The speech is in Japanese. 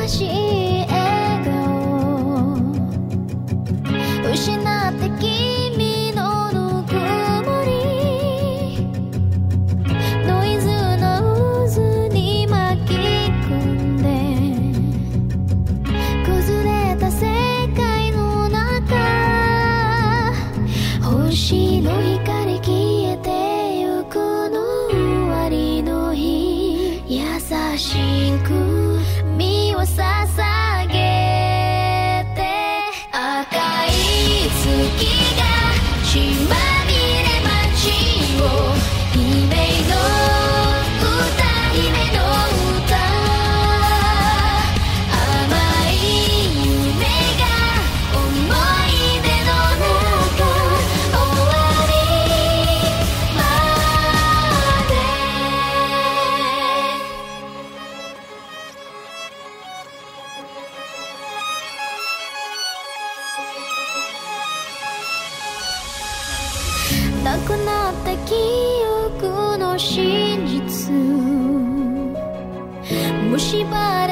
しい笑顔失って君のぬくもりノイズの渦に巻き込んで崩れた世界の中星の光消えてゆくの終わりの日優しく身を捧げて赤い月が血まみれ街を姫の歌姫の歌甘い夢が思い出の中終わりまでなくなった記憶の真実蝕